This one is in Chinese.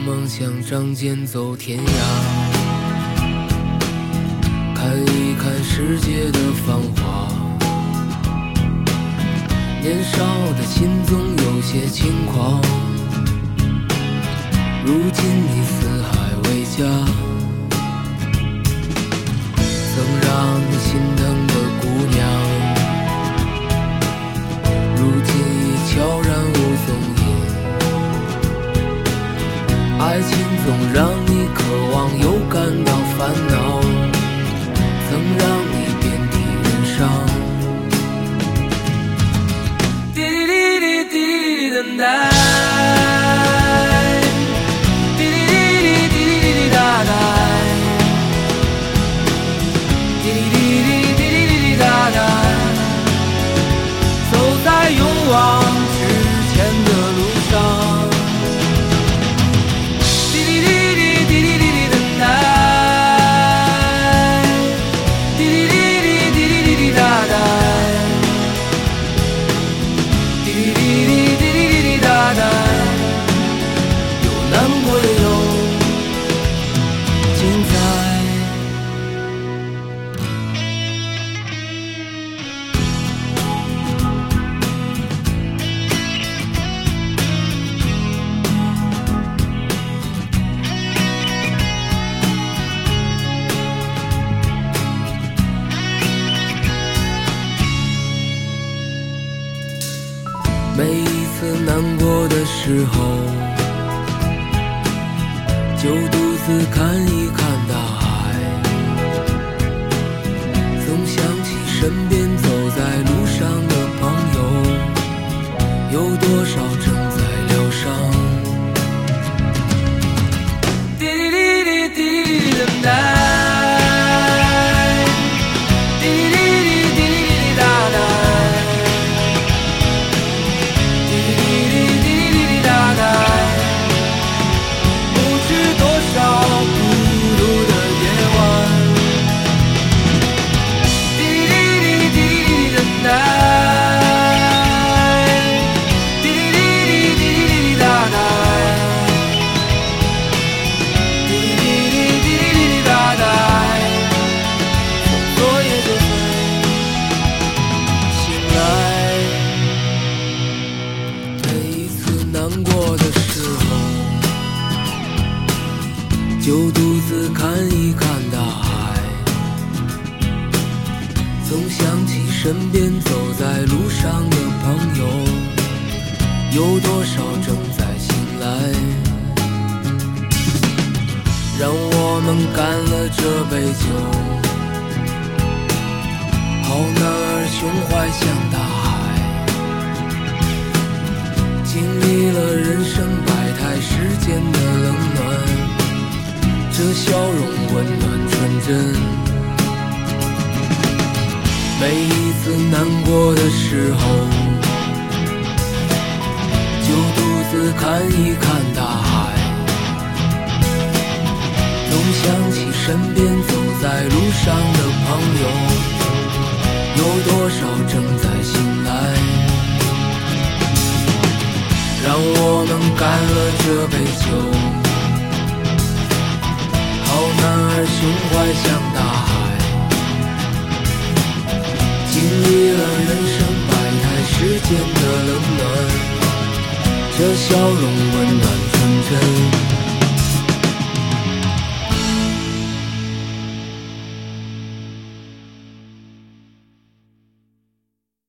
梦想仗剑走天涯，看一看世界的繁华。年少的心总有些轻狂，如今你四海为家，曾让你心疼的姑娘，如今已悄然无踪影。爱情总让你渴望又感到烦恼，曾让你遍体鳞伤。滴滴滴滴滴滴等待，滴滴滴滴滴滴滴哒哒，滴滴滴滴滴滴滴哒哒，走在勇往直前的路上。每一次难过的时候，就独自看一看大海，总想起身边走在路上的朋友，有多少正在疗伤。滴滴滴滴滴滴等待，就独自看一看大海，总想起身边走在路上的朋友，有多少正在醒来。让我们干了这杯酒，好男儿胸怀像大海，经历了人生百态世间的冷暖，这笑容温暖纯真。每一次难过的时候，就独自看一看大海，总想起身边走在路上的朋友，有多少正在醒来。让我们干了这杯酒，好男儿胸怀像大海，经历了人生百态世间的冷暖，这笑容温暖纯真。